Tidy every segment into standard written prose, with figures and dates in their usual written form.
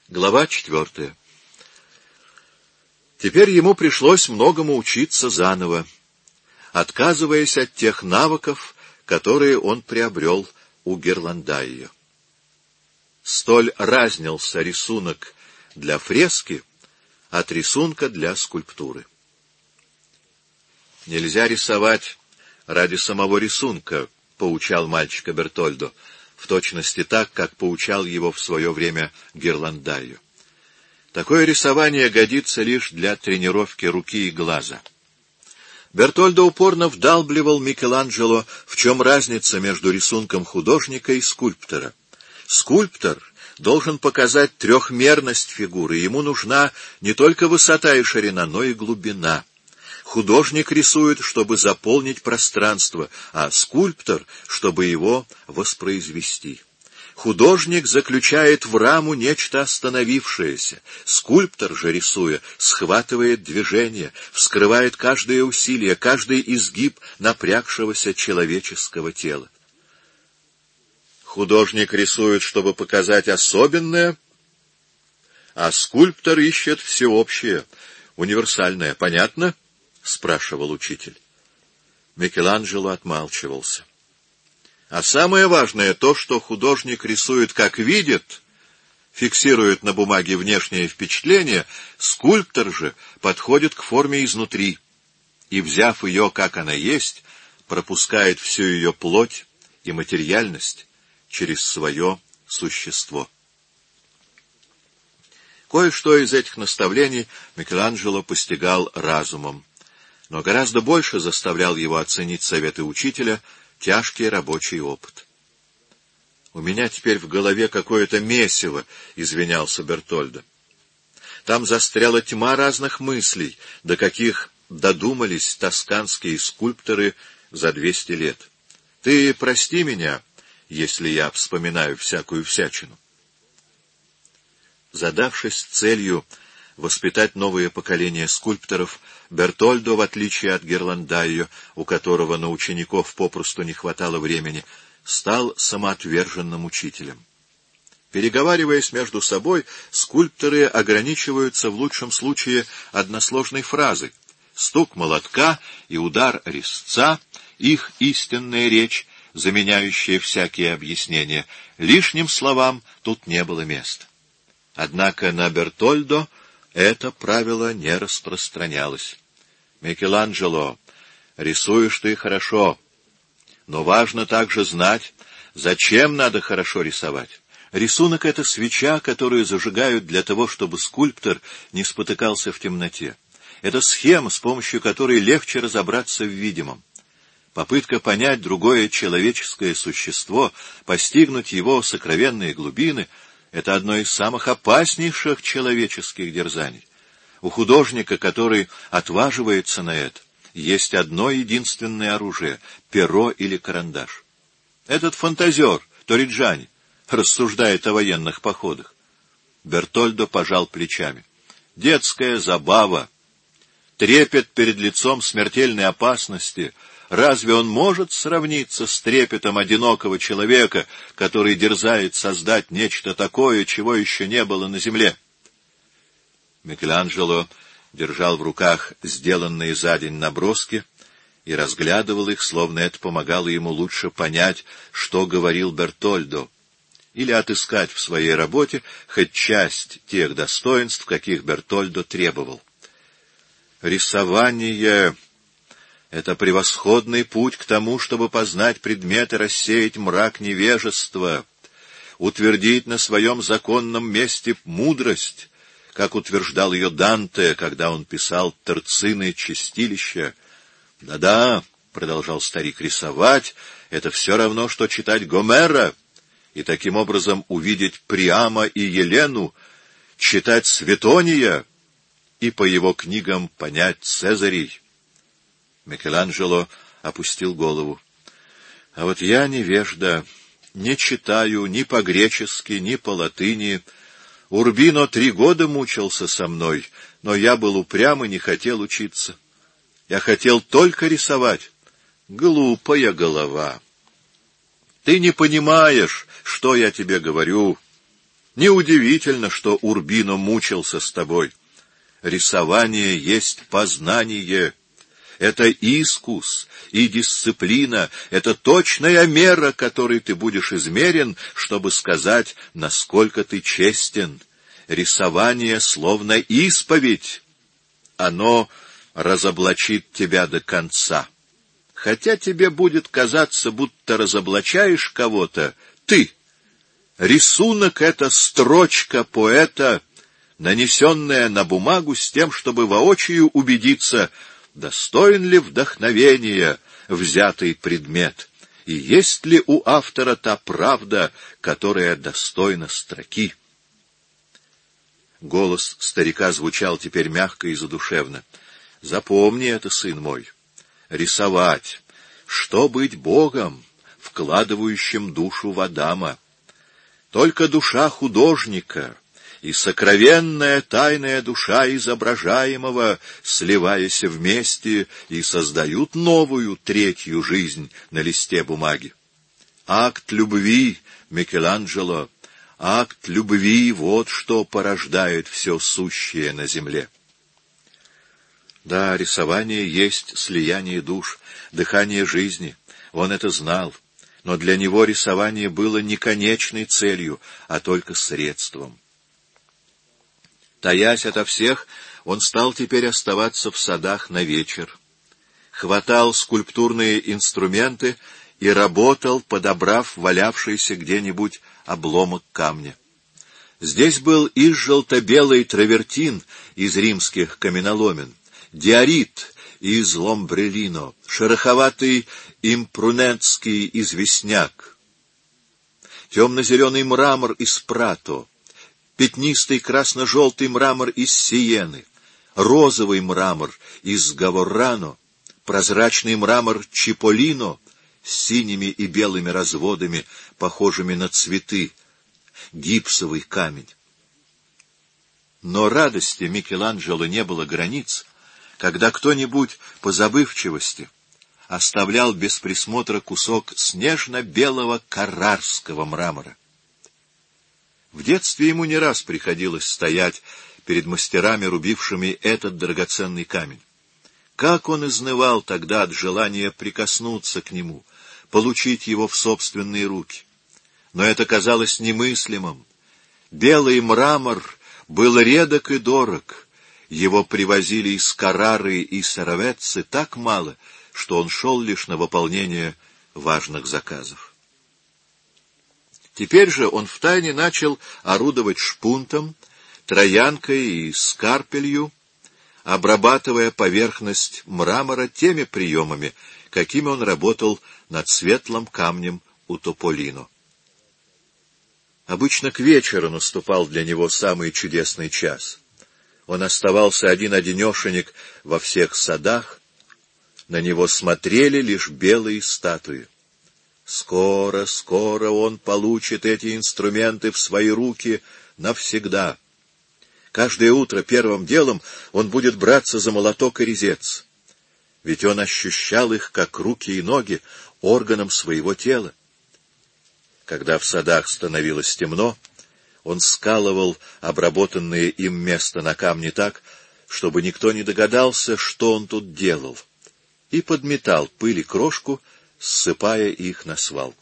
Глава 4. Теперь ему пришлось многому учиться заново, отказываясь от тех навыков, которые он приобрел у Герландайо. Столь разнился рисунок для фрески от рисунка для скульптуры. «Нельзя рисовать ради самого рисунка», — поучал мальчика Бертольдо, в точности так, как поучал его в свое время Герландайо. Такое рисование годится лишь для тренировки руки и глаза. Бертольдо упорно вдалбливал Микеланджело, в чем разница между рисунком художника и скульптора. Скульптор должен показать трехмерность фигуры, ему нужна не только высота и ширина, но и глубина. Художник рисует, чтобы заполнить пространство, а скульптор, чтобы его воспроизвести. Художник заключает в раму нечто остановившееся. Скульптор же, рисуя, схватывает движение, вскрывает каждое усилие, каждый изгиб напрягшегося человеческого тела. Художник рисует, чтобы показать особенное, а скульптор ищет всеобщее, универсальное. Понятно? — спрашивал учитель. Микеланджело отмалчивался. А самое важное то, что художник рисует как видит, фиксирует на бумаге внешнее впечатление, скульптор же подходит к форме изнутри и, взяв ее, как она есть, пропускает всю ее плоть и материальность через свое существо. Кое-что из этих наставлений Микеланджело постигал разумом, но гораздо больше заставлял его оценить советы учителя тяжкий рабочий опыт. «У меня теперь в голове какое-то месиво», — извинялся Бертольдо. «Там застряла тьма разных мыслей, до каких додумались тосканские скульпторы за 200 лет. Ты прости меня, если я вспоминаю всякую всячину». Задавшись целью воспитать новое поколение скульпторов, Бертольдо, в отличие от Герландайо, у которого на учеников попросту не хватало времени, стал самоотверженным учителем. Переговариваясь между собой, скульпторы ограничиваются в лучшем случае односложной фразой. Стук молотка и удар резца — их истинная речь, заменяющая всякие объяснения. Лишним словам тут не было места. Однако на Бертольдо это правило не распространялось. «Микеланджело, рисуешь ты хорошо, но важно также знать, зачем надо хорошо рисовать. Рисунок — это свеча, которую зажигают для того, чтобы скульптор не спотыкался в темноте. Это схема, с помощью которой легче разобраться в видимом. Попытка понять другое человеческое существо, постигнуть его сокровенные глубины — это одно из самых опаснейших человеческих дерзаний. У художника, который отваживается на это, есть одно единственное оружие — перо или карандаш. Этот фантазер, Ториджани, рассуждает о военных походах. Бертольдо пожал плечами. Детская забава, трепет перед лицом смертельной опасности — разве он может сравниться с трепетом одинокого человека, который дерзает создать нечто такое, чего еще не было на земле? Микеланджело держал в руках сделанные за день наброски и разглядывал их, словно это помогало ему лучше понять, что говорил Бертольдо, или отыскать в своей работе хоть часть тех достоинств, каких Бертольдо требовал. Рисование — это превосходный путь к тому, чтобы познать предметы, рассеять мрак невежества, утвердить на своем законном месте мудрость, как утверждал ее Данте, когда он писал терцины чистилища. «Да-да», — продолжал старик, — «рисовать — это все равно, что читать Гомера, и таким образом увидеть Приама и Елену, читать Светония и по его книгам понять Цезарей». Микеланджело опустил голову. «А вот я невежда, не читаю ни по-гречески, ни по-латыни. Урбино 3 года мучился со мной, но я был упрям и не хотел учиться. Я хотел только рисовать. Глупая голова. Ты не понимаешь, что я тебе говорю. Неудивительно, что Урбино мучился с тобой. Рисование есть познание. Это искус и дисциплина, это точная мера, которой ты будешь измерен, чтобы сказать, насколько ты честен. Рисование словно исповедь. Оно разоблачит тебя до конца. Хотя тебе будет казаться, будто разоблачаешь кого-то, ты. Рисунок — это строчка поэта, нанесенная на бумагу с тем, чтобы воочию убедиться, достоин ли вдохновения взятый предмет, и есть ли у автора та правда, которая достойна строки. Голос старика звучал теперь мягко и задушевно. Запомни это, сын мой. Рисовать, что быть Богом, вкладывающим душу в Адама. Только душа художника и сокровенная тайная душа изображаемого, сливаясь вместе, и создают новую, третью жизнь на листе бумаги. Акт любви, Микеланджело, акт любви — вот что порождает все сущее на земле. Да, рисование есть слияние душ, дыхание жизни. Он это знал. Но для него рисование было не конечной целью, а только средством. Таясь ото всех, он стал теперь оставаться в садах на вечер. Хватал скульптурные инструменты и работал, подобрав валявшийся где-нибудь обломок камня. Здесь был и желто-белый травертин из римских каменоломен, диорит из Ломбрелино, шероховатый импрунетский известняк, темно-зеленый мрамор из Прато, пятнистый красно-желтый мрамор из Сиены, розовый мрамор из Гаворрано, прозрачный мрамор Чиполлино с синими и белыми разводами, похожими на цветы, гипсовый камень. Но радости Микеланджело не было границ, когда кто-нибудь по забывчивости оставлял без присмотра кусок снежно-белого каррарского мрамора. В детстве ему не раз приходилось стоять перед мастерами, рубившими этот драгоценный камень. Как он изнывал тогда от желания прикоснуться к нему, получить его в собственные руки. Но это казалось немыслимым. Белый мрамор был редок и дорог. Его привозили из Каррары и Саравецци так мало, что он шел лишь на выполнение важных заказов. Теперь же он втайне начал орудовать шпунтом, троянкой и скарпелью, обрабатывая поверхность мрамора теми приемами, какими он работал над светлым камнем у Тополино. Обычно к вечеру наступал для него самый чудесный час. Он оставался один-одинешенек во всех садах, на него смотрели лишь белые статуи. Скоро, скоро он получит эти инструменты в свои руки навсегда. Каждое утро первым делом он будет браться за молоток и резец, ведь он ощущал их, как руки и ноги, органом своего тела. Когда в садах становилось темно, он скалывал обработанное им место на камне так, чтобы никто не догадался, что он тут делал, и подметал пыль и крошку, ссыпая их на свалку.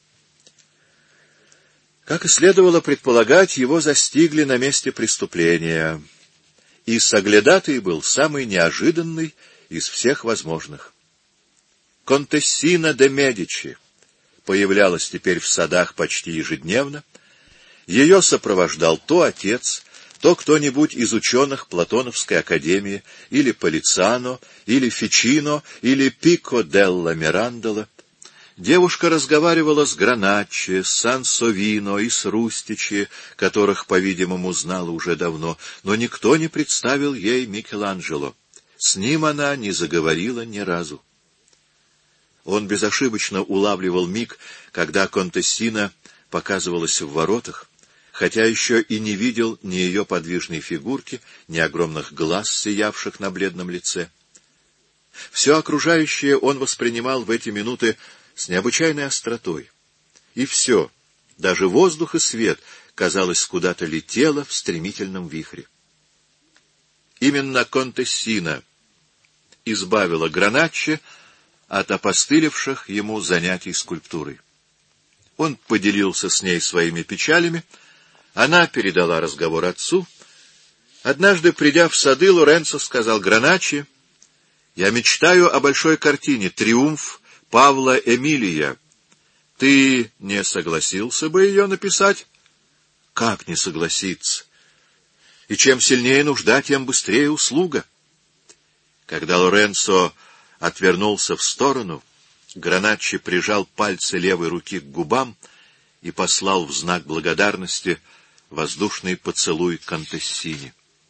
Как и следовало предполагать, его застигли на месте преступления, и соглядатый был самый неожиданный из всех возможных. Контессина де Медичи появлялась теперь в садах почти ежедневно. Ее сопровождал то отец, то кто-нибудь из ученых Платоновской академии, или Полицано, или Фичино, или Пико делла Мирандола. Девушка разговаривала с Граначчи, с Сансовино и с Рустичи, которых, по-видимому, знала уже давно, но никто не представил ей Микеланджело. С ним она не заговорила ни разу. Он безошибочно улавливал миг, когда Контессина показывалась в воротах, хотя еще и не видел ни ее подвижной фигурки, ни огромных глаз, сиявших на бледном лице. Все окружающее он воспринимал в эти минуты с необычайной остротой. И все, даже воздух и свет, казалось, куда-то летела в стремительном вихре. Именно Контессина избавила Граначчи от опостылевших ему занятий скульптурой. Он поделился с ней своими печалями, она передала разговор отцу. Однажды, придя в сады, Лоренцо сказал Граначчи: «Я мечтаю о большой картине «Триумф Павла Эмилия». Ты не согласился бы ее написать?» «Как не согласиться? И чем сильнее нужда, тем быстрее услуга». Когда Лоренцо отвернулся в сторону, Граначчи прижал пальцы левой руки к губам и послал в знак благодарности воздушный поцелуй Контессине.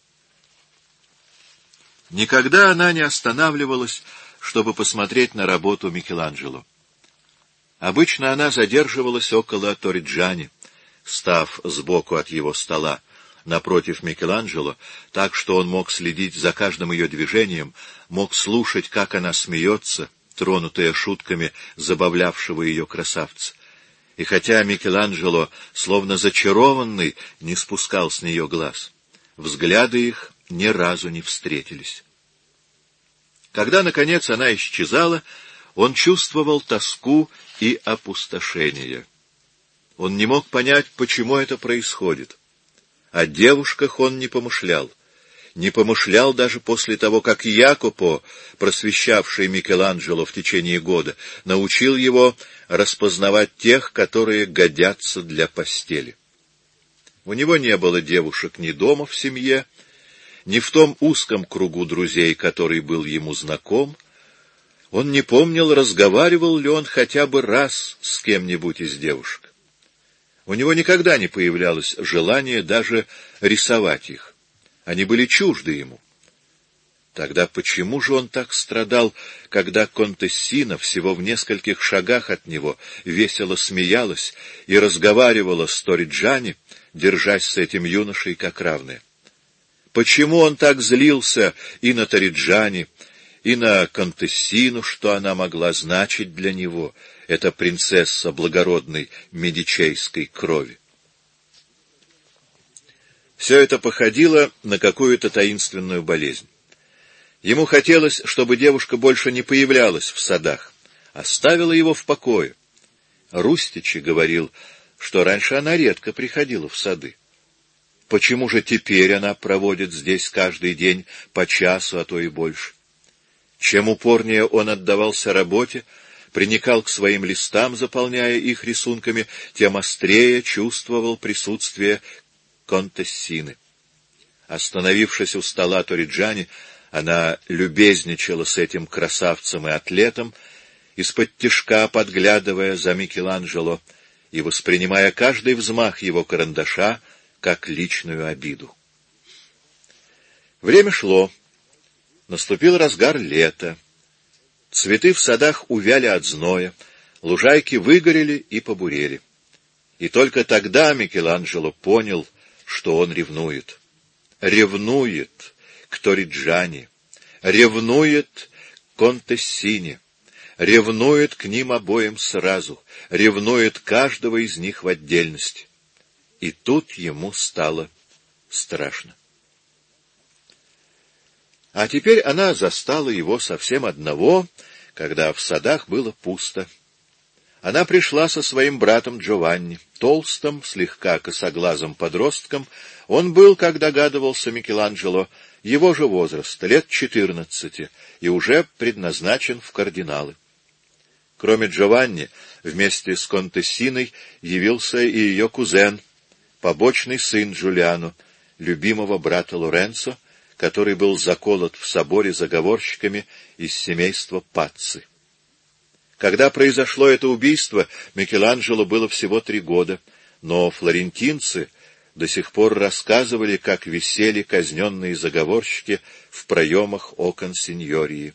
Никогда она не останавливалась, чтобы посмотреть на работу Микеланджело. Обычно она задерживалась около Торриджани, став сбоку от его стола, напротив Микеланджело, так что он мог следить за каждым ее движением, мог слушать, как она смеется, тронутая шутками забавлявшего ее красавца. И хотя Микеланджело, словно зачарованный, не спускал с нее глаз, взгляды их ни разу не встретились. Когда, наконец, она исчезала, он чувствовал тоску и опустошение. Он не мог понять, почему это происходит. О девушках он не помышлял даже после того, как Якопо, просвещавший Микеланджело в течение года, научил его распознавать тех, которые годятся для постели. У него не было девушек ни дома в семье, ни в том узком кругу друзей, который был ему знаком. Он не помнил, разговаривал ли он хотя бы раз с кем-нибудь из девушек. У него никогда не появлялось желания даже рисовать их. Они были чужды ему. Тогда почему же он так страдал, когда Контессина всего в нескольких шагах от него весело смеялась и разговаривала с Торриджани, держась с этим юношей как равная? Почему он так злился и на Торриджани, и на Контессину, что она могла значить для него, эта принцесса благородной медичейской крови? Все это походило на какую-то таинственную болезнь. Ему хотелось, чтобы девушка больше не появлялась в садах, оставила его в покое. Рустичи говорил, что раньше она редко приходила в сады. Почему же теперь она проводит здесь каждый день по часу, а то и больше? Чем упорнее он отдавался работе, приникал к своим листам, заполняя их рисунками, тем острее чувствовал присутствие Контессины. Остановившись у стола Торриджани, она любезничала с этим красавцем и атлетом, исподтишка подглядывая за Микеланджело и воспринимая каждый взмах его карандаша как личную обиду. Время шло. Наступил разгар лета. Цветы в садах увяли от зноя, лужайки выгорели и побурели. И только тогда Микеланджело понял, что он ревнует. Ревнует к Торриджани, ревнует к Контессине, ревнует к ним обоим сразу, ревнует каждого из них в отдельности. И тут ему стало страшно. А теперь она застала его совсем одного, когда в садах было пусто. Она пришла со своим братом Джованни, толстым, слегка косоглазым подростком. Он был, как догадывался Микеланджело, его же возраста, лет 14, и уже предназначен в кардиналы. Кроме Джованни, вместе с Контессиной явился и ее кузен, побочный сын Джулиано, любимого брата Лоренцо, который был заколот в соборе заговорщиками из семейства Пацци. Когда произошло это убийство, Микеланджело было всего 3 года, но флорентинцы до сих пор рассказывали, как висели казненные заговорщики в проемах окон синьории.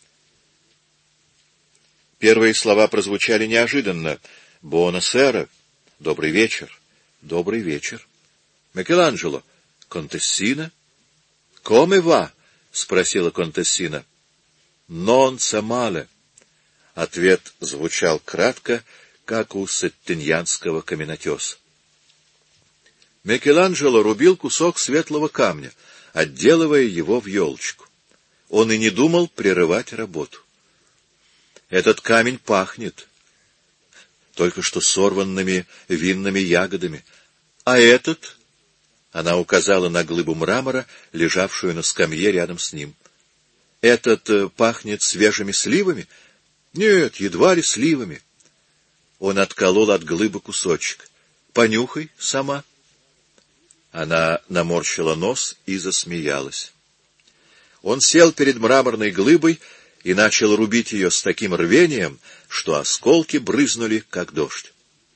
Первые слова прозвучали неожиданно. «Буонасера! Добрый вечер! Добрый вечер! Микеланджело! Контессина? Коме ва?» — спросила Контессина. «Нон са мале». Ответ звучал кратко, как у сеттиньянского каменотеса. Микеланджело рубил кусок светлого камня, отделывая его в елочку. Он и не думал прерывать работу. Этот камень пахнет только что сорванными винными ягодами. А этот, она указала на глыбу мрамора, лежавшую на скамье рядом с ним. Этот пахнет свежими сливами? Нет, едва ли сливами. Он отколол от глыбы кусочек. Понюхай сама. Она наморщила нос и засмеялась. Он сел перед мраморной глыбой и начал рубить ее с таким рвением, что осколки брызнули, как дождь.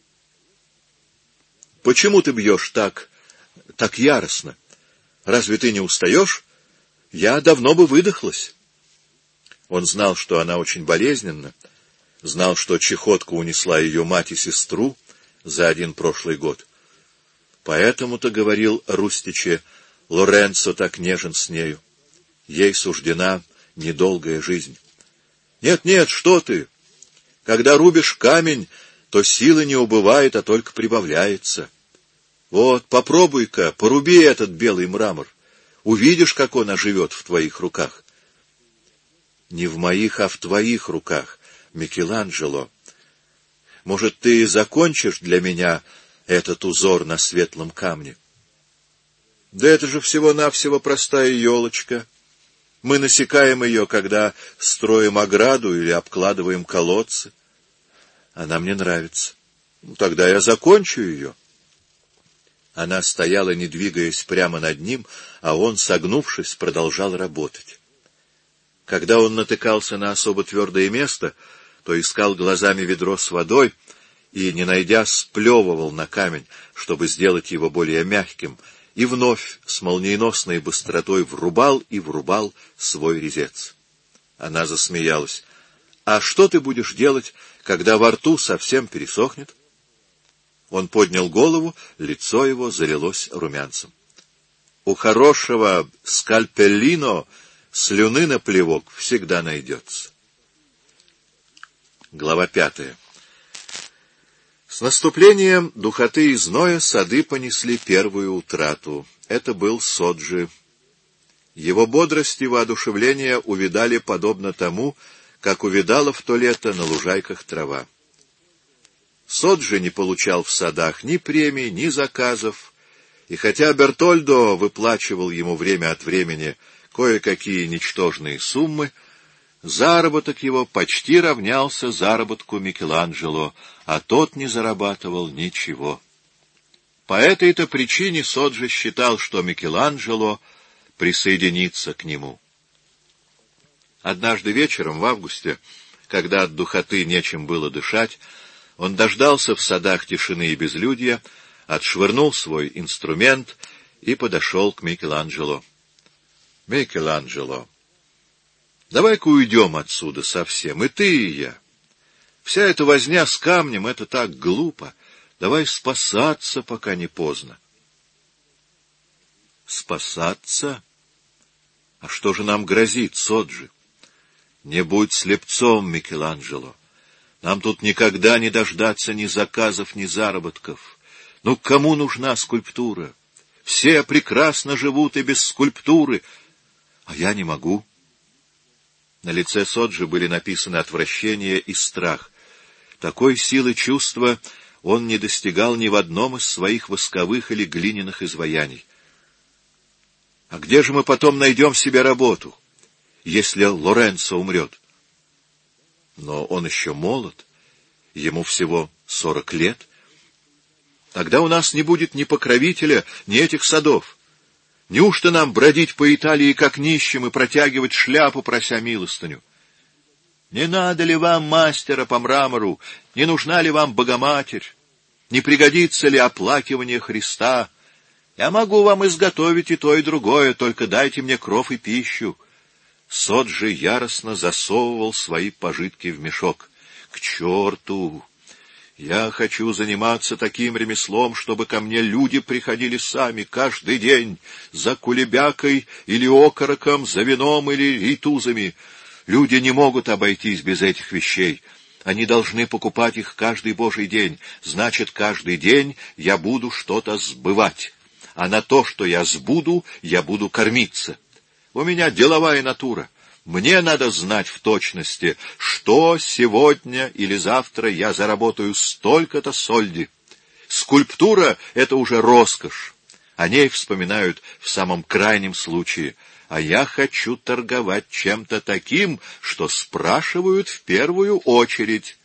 — Почему ты бьешь так яростно? Разве ты не устаешь? Я давно бы выдохлась. Он знал, что она очень болезненна, знал, что чехотка унесла ее мать и сестру за один прошлый год. Поэтому-то, говорил Рустиче, Лоренцо так нежен с нею. Ей суждена недолгая жизнь. Нет, что ты! Когда рубишь камень, то силы не убывает, а только прибавляется. Вот, попробуй-ка, поруби этот белый мрамор. Увидишь, как он оживет в твоих руках. Не в моих, а в твоих руках, Микеланджело. Может, ты закончишь для меня этот узор на светлом камне? Да это же всего-навсего простая елочка. Мы насекаем ее, когда строим ограду или обкладываем колодцы. Она мне нравится. Тогда я закончу ее. Она стояла, не двигаясь, прямо над ним, а он, согнувшись, продолжал работать. Когда он натыкался на особо твердое место, то искал глазами ведро с водой и, не найдя, сплевывал на камень, чтобы сделать его более мягким, и вновь с молниеносной быстротой врубал и врубал свой резец. Она засмеялась. — А что ты будешь делать, когда во рту совсем пересохнет? Он поднял голову, лицо его залилось румянцем. — У хорошего скальпеллино слюны на плевок всегда найдется. Глава 5. С наступлением духоты и зноя сады понесли первую утрату. Это был Соджи. Его бодрость и воодушевление увядали подобно тому, как увядала в то лето на лужайках трава. Соджи не получал в садах ни премий, ни заказов, и хотя Бертольдо выплачивал ему время от времени кое-какие ничтожные суммы, заработок его почти равнялся заработку Микеланджело, а тот не зарабатывал ничего. По этой-то причине Соджи считал, что Микеланджело присоединится к нему. Однажды вечером в августе, когда от духоты нечем было дышать, он дождался в садах тишины и безлюдья, отшвырнул свой инструмент и подошел к Микеланджело. — Микеланджело, давай-ка уйдем отсюда совсем, и ты, и я. Вся эта возня с камнем — это так глупо. Давай спасаться, пока не поздно. Спасаться? А что же нам грозит, Соджи? Не будь слепцом, Микеланджело. Нам тут никогда не дождаться ни заказов, ни заработков. Ну, кому нужна скульптура? Все прекрасно живут и без скульптуры, а я не могу. На лице Соджи были написаны отвращение и страх. Такой силы чувства он не достигал ни в одном из своих восковых или глиняных изваяний. А где же мы потом найдем себе работу, если Лоренцо умрет? Но он еще молод, ему всего 40 лет. Тогда у нас не будет ни покровителя, ни этих садов. Неужто нам бродить по Италии как нищим и протягивать шляпу, прося милостыню? Не надо ли вам мастера по мрамору? Не нужна ли вам Богоматерь? Не пригодится ли оплакивание Христа? Я могу вам изготовить и то, и другое, только дайте мне кров и пищу. Соджи яростно засовывал свои пожитки в мешок. К черту! Я хочу заниматься таким ремеслом, чтобы ко мне люди приходили сами каждый день за кулебякой или окороком, за вином или ритузами. Люди не могут обойтись без этих вещей. Они должны покупать их каждый божий день. Значит, каждый день я буду что-то сбывать. а на то, что я сбуду, я буду кормиться. У меня деловая натура. Мне надо знать в точности, что сегодня или завтра я заработаю столько-то сольди. Скульптура — это уже роскошь. О ней вспоминают в самом крайнем случае. А я хочу торговать чем-то таким, что спрашивают в первую очередь.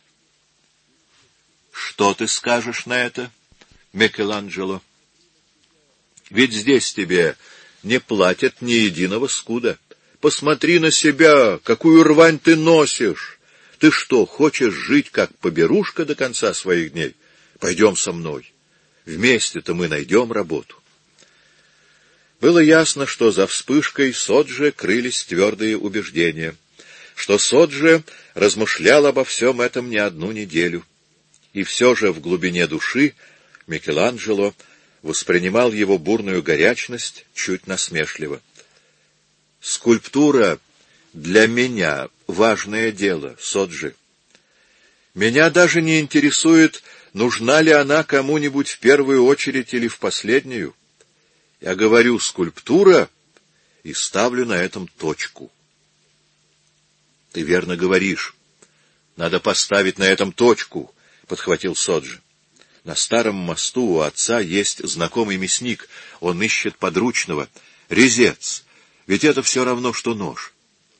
Что ты скажешь на это, Микеланджело? Ведь здесь тебе не платят ни единого скуда. Посмотри на себя, какую рвань ты носишь. Ты что, хочешь жить как поберушка до конца своих дней? Пойдем со мной. Вместе-то мы найдем работу. Было ясно, что за вспышкой Соджи крылись твердые убеждения, что Соджи размышлял обо всем этом не одну неделю. И все же в глубине души Микеланджело воспринимал его бурную горячность чуть насмешливо. «Скульптура для меня важное дело, Соджи. Меня даже не интересует, нужна ли она кому-нибудь в первую очередь или в последнюю. Я говорю «скульптура» и ставлю на этом точку». «Ты верно говоришь. Надо поставить на этом точку», — подхватил Соджи. «На старом мосту у отца есть знакомый мясник. Он ищет подручного. Резец. Ведь это все равно, что нож».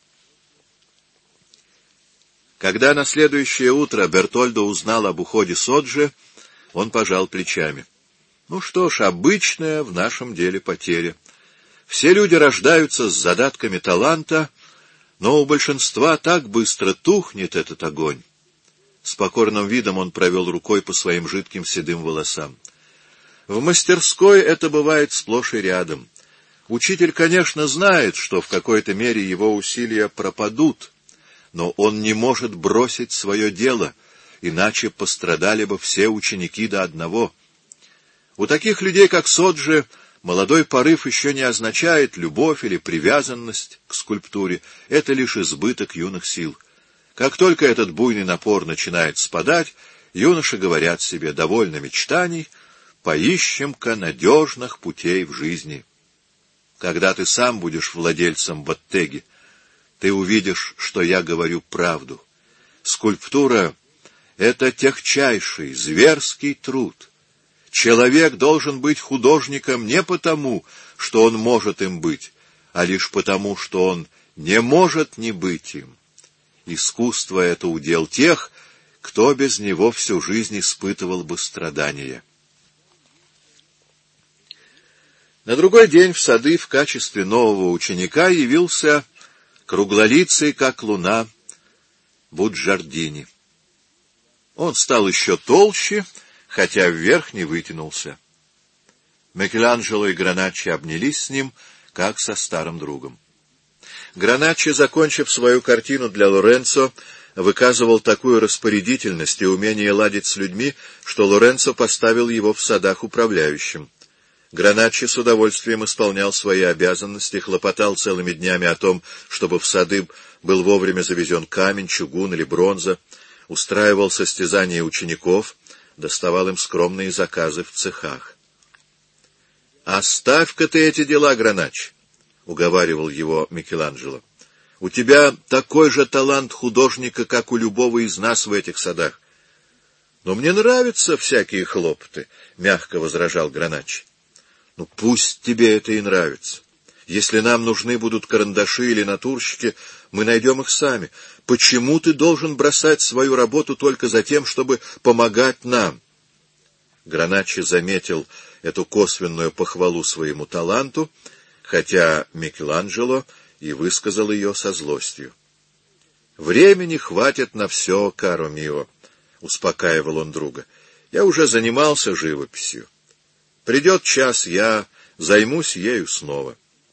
Когда на следующее утро Бертольдо узнал об уходе Соджи, он пожал плечами. Ну что ж, обычная в нашем деле потеря. Все люди рождаются с задатками таланта, но у большинства так быстро тухнет этот огонь. С покорным видом он провел рукой по своим жидким седым волосам. В мастерской это бывает сплошь и рядом. Учитель, конечно, знает, что в какой-то мере его усилия пропадут, но он не может бросить свое дело, иначе пострадали бы все ученики до одного. У таких людей, как Соджи, молодой порыв еще не означает любовь или привязанность к скульптуре, это лишь избыток юных сил. Как только этот буйный напор начинает спадать, юноши говорят себе: довольно мечтаний, поищем-ка надежных путей в жизни. Когда ты сам будешь владельцем боттеги, ты увидишь, что я говорю правду. Скульптура — это техчайший, зверский труд. Человек должен быть художником не потому, что он может им быть, а лишь потому, что он не может не быть им. Искусство — это удел тех, кто без него всю жизнь испытывал бы страдания. На другой день в сады в качестве нового ученика явился круглолицый, как луна, Буджардини. Он стал еще толще, хотя вверх не вытянулся. Микеланджело и Граначчи обнялись с ним, как со старым другом. Граначчи, закончив свою картину для Лоренцо, выказывал такую распорядительность и умение ладить с людьми, что Лоренцо поставил его в садах управляющим. Граначчи с удовольствием исполнял свои обязанности, хлопотал целыми днями о том, чтобы в сады был вовремя завезен камень, чугун или бронза, устраивал состязания учеников, доставал им скромные заказы в цехах. «Оставь-ка ты эти дела, Граначчи», — уговаривал его Микеланджело. «У тебя такой же талант художника, как у любого из нас в этих садах». «Но мне нравятся всякие хлопоты», — мягко возражал Граначчи. «Ну, пусть тебе это и нравится. Если нам нужны будут карандаши или натурщики, мы найдем их сами. Почему ты должен бросать свою работу только за тем, чтобы помогать нам?» Граначчи заметил эту косвенную похвалу своему таланту, хотя Микеланджело и высказал ее со злостью. «Времени хватит на все, каро мио», — успокаивал он друга. «Я уже занимался живописью. Придет час, я займусь ею снова».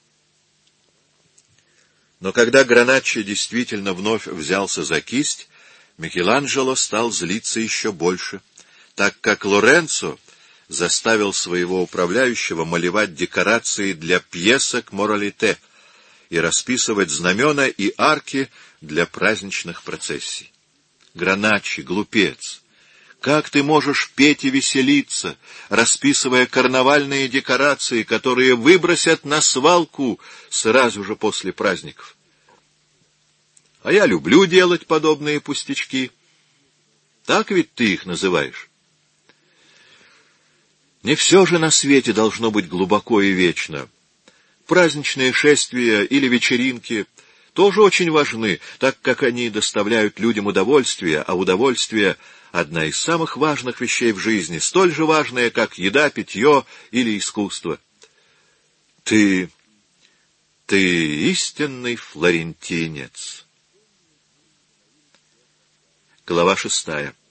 Но когда Граначчи действительно вновь взялся за кисть, Микеланджело стал злиться еще больше, так как Лоренцо заставил своего управляющего малевать декорации для пьесок «Моралите» и расписывать знамена и арки для праздничных процессий. Граначчи, глупец! Как ты можешь петь и веселиться, расписывая карнавальные декорации, которые выбросят на свалку сразу же после праздников? А я люблю делать подобные пустячки. Так ведь ты их называешь? Не все же на свете должно быть глубоко и вечно. Праздничные шествия или вечеринки тоже очень важны, так как они доставляют людям удовольствие, а удовольствие — одна из самых важных вещей в жизни, столь же важная, как еда, питье или искусство. Ты истинный флорентинец. Глава 6.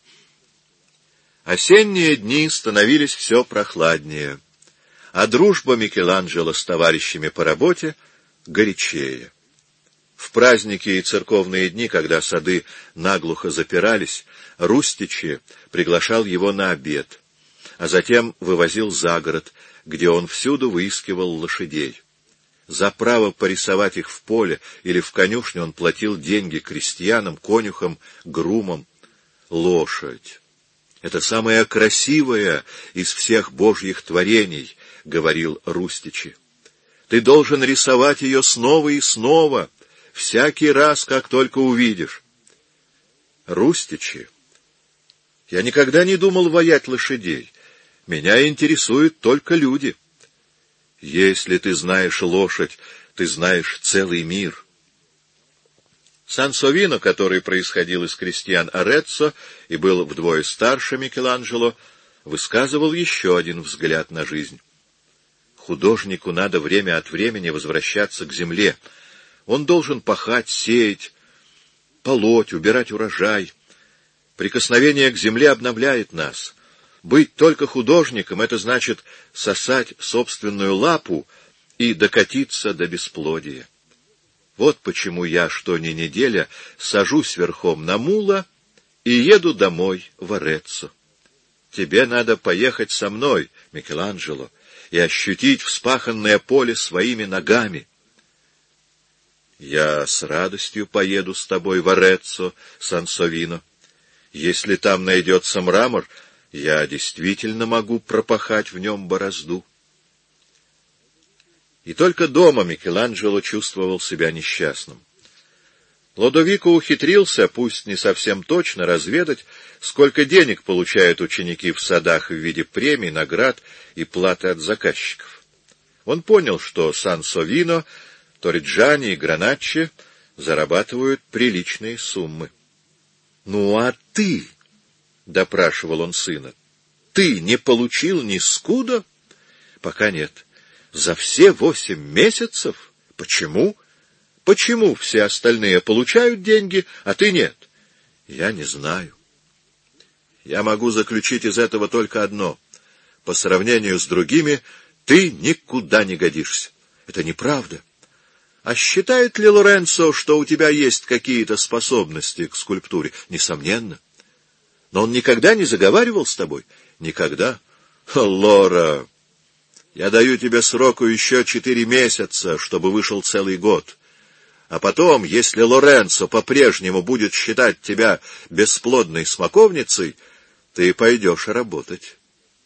Осенние дни становились все прохладнее, а дружба Микеланджело с товарищами по работе горячее. В праздники и церковные дни, когда сады наглухо запирались, Рустичи приглашал его на обед, а затем вывозил за город, где он всюду выискивал лошадей. За право порисовать их в поле или в конюшне он платил деньги крестьянам, конюхам, грумам. Лошадь — это самое красивое из всех божьих творений, — говорил Рустичи. Ты должен рисовать ее снова и снова, всякий раз, как только увидишь. Рустичи, я никогда не думал воять лошадей. Меня интересуют только люди. Если ты знаешь лошадь, ты знаешь целый мир. Сансовино, который происходил из крестьян Ареццо и был вдвое старше Микеланджело, высказывал еще один взгляд на жизнь. Художнику надо время от времени возвращаться к земле. Он должен пахать, сеять, полоть, убирать урожай. Прикосновение к земле обновляет нас. Быть только художником — это значит сосать собственную лапу и докатиться до бесплодия. Вот почему я что ни неделя сажусь верхом на мула и еду домой в Ареццо. Тебе надо поехать со мной, Микеланджело, и ощутить вспаханное поле своими ногами. Я с радостью поеду с тобой в Ареццо, Сансовино. Если там найдется мрамор, я действительно могу пропахать в нем борозду. И только дома Микеланджело чувствовал себя несчастным. Лодовико ухитрился, пусть не совсем точно, разведать, сколько денег получают ученики в садах в виде премий, наград и платы от заказчиков. Он понял, что Сансовино, Торриджани и Граначчи зарабатывают приличные суммы. — Ну, а ты, — допрашивал он сына, — ты не получил ни скуда? — Пока нет. — За все 8 месяцев? Почему? Почему все остальные получают деньги, а ты нет? — Я не знаю. Я могу заключить из этого только одно. По сравнению с другими ты никуда не годишься. Это неправда. А считает ли Лоренцо, что у тебя есть какие-то способности к скульптуре? Несомненно. Но он никогда не заговаривал с тобой? Никогда. Лора, я даю тебе сроку еще 4 месяца, чтобы вышел целый год. А потом, если Лоренцо по-прежнему будет считать тебя бесплодной смоковницей, ты пойдешь работать.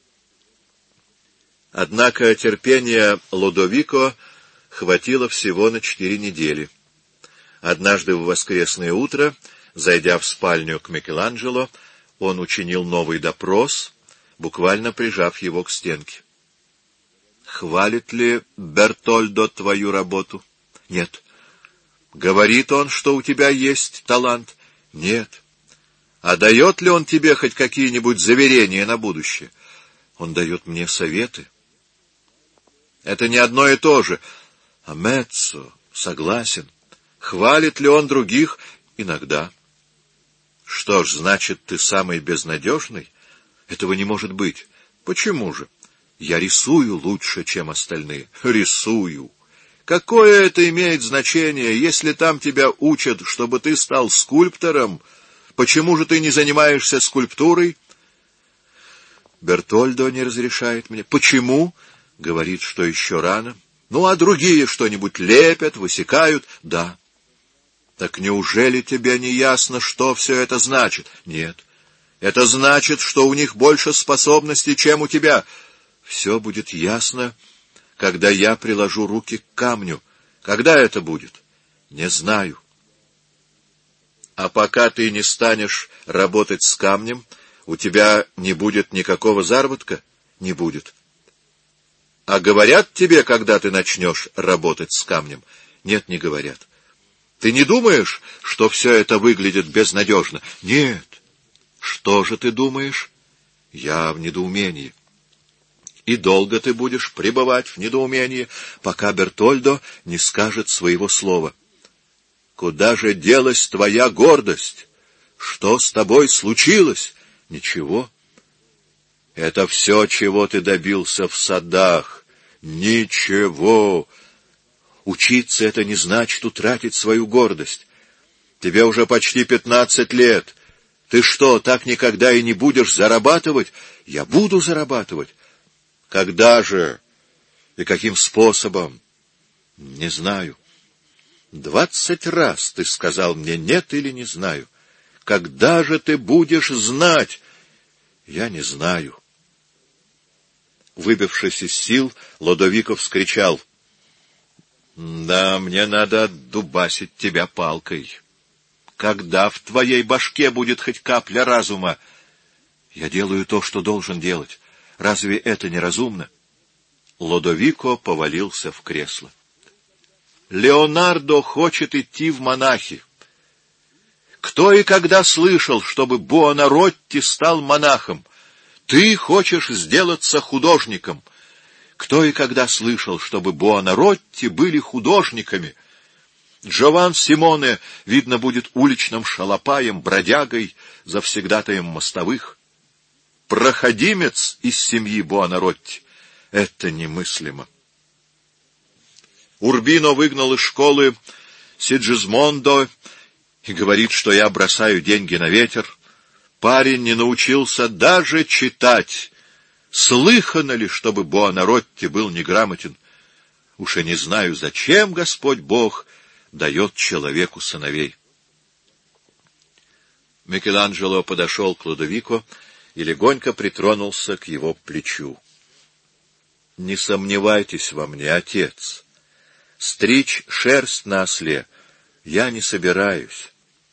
Однако терпения Лодовико хватило всего на 4 недели. Однажды в воскресное утро, зайдя в спальню к Микеланджело, он учинил новый допрос, буквально прижав его к стенке. — Хвалит ли Бертольдо твою работу? — Нет. — Говорит он, что у тебя есть талант? — Нет. — А дает ли он тебе хоть какие-нибудь заверения на будущее? — Он дает мне советы. — Это не одно и то же. — А Меццо, согласен. Хвалит ли он других? Иногда. Что ж, значит, ты самый безнадежный? Этого не может быть. Почему же? Я рисую лучше, чем остальные. Рисую. Какое это имеет значение, если там тебя учат, чтобы ты стал скульптором? Почему же ты не занимаешься скульптурой? Бертольдо не разрешает мне. Почему? Говорит, что еще рано. Ну, а другие что-нибудь лепят, высекают? Да. Так неужели тебе не ясно, что все это значит? Нет. Это значит, что у них больше способностей, чем у тебя. Все будет ясно, когда я приложу руки к камню. Когда это будет? Не знаю. А пока ты не станешь работать с камнем, у тебя не будет никакого заработка? Не будет. А говорят тебе, когда ты начнешь работать с камнем? Нет, не говорят. Ты не думаешь, что все это выглядит безнадежно? Нет. Что же ты думаешь? Я в недоумении. И долго ты будешь пребывать в недоумении, пока Бертольдо не скажет своего слова. Куда же делась твоя гордость? Что с тобой случилось? Ничего. Это все, чего ты добился в садах. Ничего. Учиться — это не значит утратить свою гордость. Тебе уже почти 15 лет. Ты что, так никогда и не будешь зарабатывать? Я буду зарабатывать. Когда же? И каким способом? Не знаю. 20 раз ты сказал мне «нет» или «не знаю». Когда же ты будешь знать? Я не знаю. Выбившись из сил, Лодовико вскричал: «Да, мне надо отдубасить тебя палкой. Когда в твоей башке будет хоть капля разума? Я делаю то, что должен делать. Разве это не разумно?» Лодовико повалился в кресло. «Леонардо хочет идти в монахи. Кто и когда слышал, чтобы Буонаротти стал монахом? Ты хочешь сделаться художником. Кто и когда слышал, чтобы Буонаротти были художниками? Джован Симоне, видно, будет уличным шалопаем, бродягой, завсегдатаем мостовых. Проходимец из семьи Буонаротти. Это немыслимо. Урбино выгнал из школы Сиджисмондо и говорит, что я бросаю деньги на ветер. Парень не научился даже читать. Слыхано ли, чтобы Буонаротти был неграмотен? Уж и не знаю, зачем Господь Бог дает человеку сыновей. Микеланджело подошел к Лодовико и легонько притронулся к его плечу. — Не сомневайтесь во мне, отец. Стричь шерсть на осле я не собираюсь.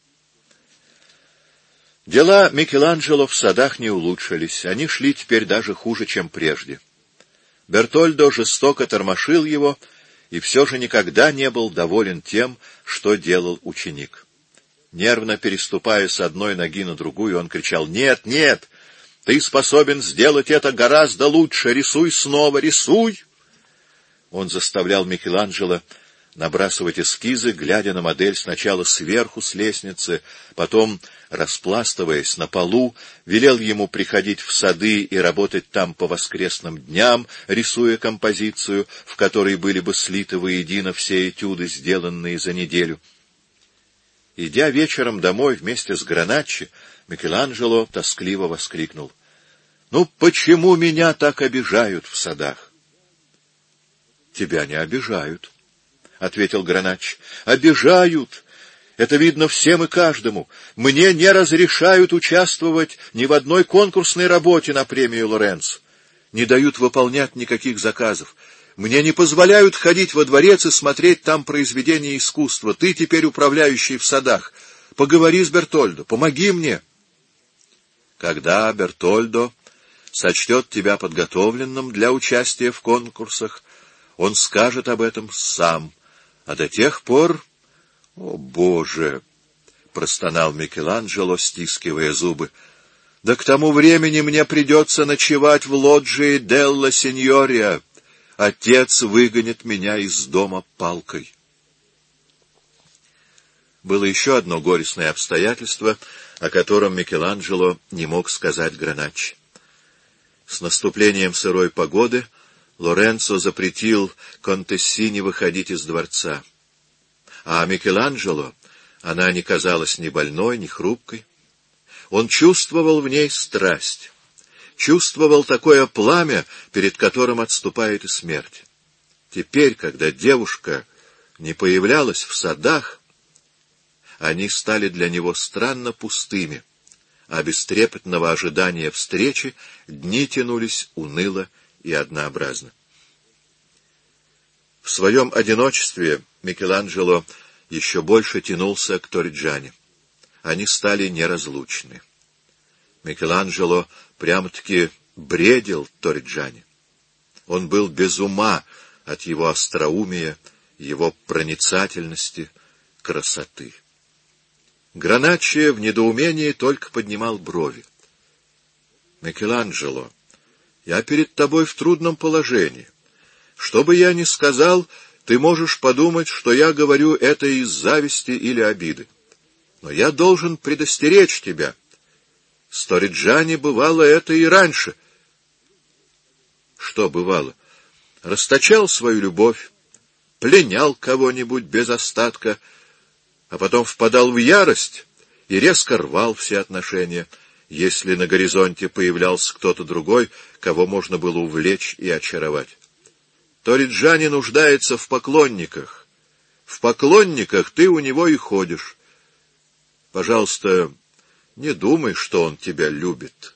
Дела Микеланджело в садах не улучшились, они шли теперь даже хуже, чем прежде. Бертольдо жестоко тормошил его и все же никогда не был доволен тем, что делал ученик. Нервно переступая с одной ноги на другую, он кричал: «Нет, нет! Ты способен сделать это гораздо лучше! Рисуй снова, рисуй!» Он заставлял Микеланджело набрасывать эскизы, глядя на модель сначала сверху с лестницы, потом, распластываясь на полу, велел ему приходить в сады и работать там по воскресным дням, рисуя композицию, в которой были бы слиты воедино все этюды, сделанные за неделю. Идя вечером домой вместе с Граначчи, Микеланджело тоскливо воскликнул: «Ну почему меня так обижают в садах?» «Тебя не обижают», — ответил Граначчи. «Обижают. Это видно всем и каждому. Мне не разрешают участвовать ни в одной конкурсной работе на премию Лоренцо. Не дают выполнять никаких заказов. Мне не позволяют ходить во дворец и смотреть там произведения искусства. Ты теперь управляющий в садах. Поговори с Бертольдо, помоги мне». Когда Бертольдо сочтет тебя подготовленным для участия в конкурсах, он скажет об этом сам. А до тех пор... «О, Боже!» — простонал Микеланджело, стискивая зубы. «Да к тому времени мне придется ночевать в лоджии Делла Синьория. Отец выгонит меня из дома палкой». Было еще одно горестное обстоятельство, о котором Микеланджело не мог сказать Граначчи. С наступлением сырой погоды Лоренцо запретил Контессине выходить из дворца. А Микеланджело она не казалась ни больной, ни хрупкой. Он чувствовал в ней страсть, чувствовал такое пламя, перед которым отступает и смерть. Теперь, когда девушка не появлялась в садах, они стали для него странно пустыми, а бестрепетного ожидания встречи дни тянулись уныло и однообразно. В своем одиночестве Микеланджело еще больше тянулся к Торриджане. Они стали неразлучны. Микеланджело прямо-таки бредил Торриджане. Он был без ума от его остроумия, его проницательности, красоты. Граначчо в недоумении только поднимал брови. «Микеланджело, я перед тобой в трудном положении. Что бы я ни сказал, ты можешь подумать, что я говорю это из зависти или обиды. Но я должен предостеречь тебя. С Торриджане бывало это и раньше». «Что бывало?» «Расточал свою любовь, пленял кого-нибудь без остатка, а потом впадал в ярость и резко рвал все отношения, если на горизонте появлялся кто-то другой, кого можно было увлечь и очаровать. Торриджане нуждается в поклонниках. В поклонниках ты у него и ходишь. Пожалуйста, не думай, что он тебя любит».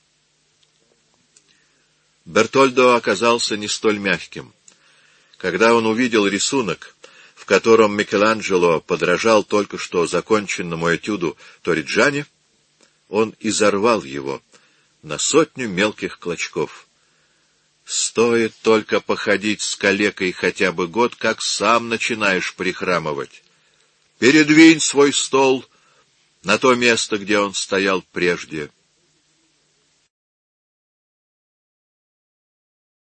Бертольдо оказался не столь мягким. Когда он увидел рисунок, в котором Микеланджело подражал только что законченному этюду Торриджане, он изорвал его на 100 мелких клочков. «Стоит только походить с калекой хотя бы год, как сам начинаешь прихрамывать. Передвинь свой стол на то место, где он стоял прежде».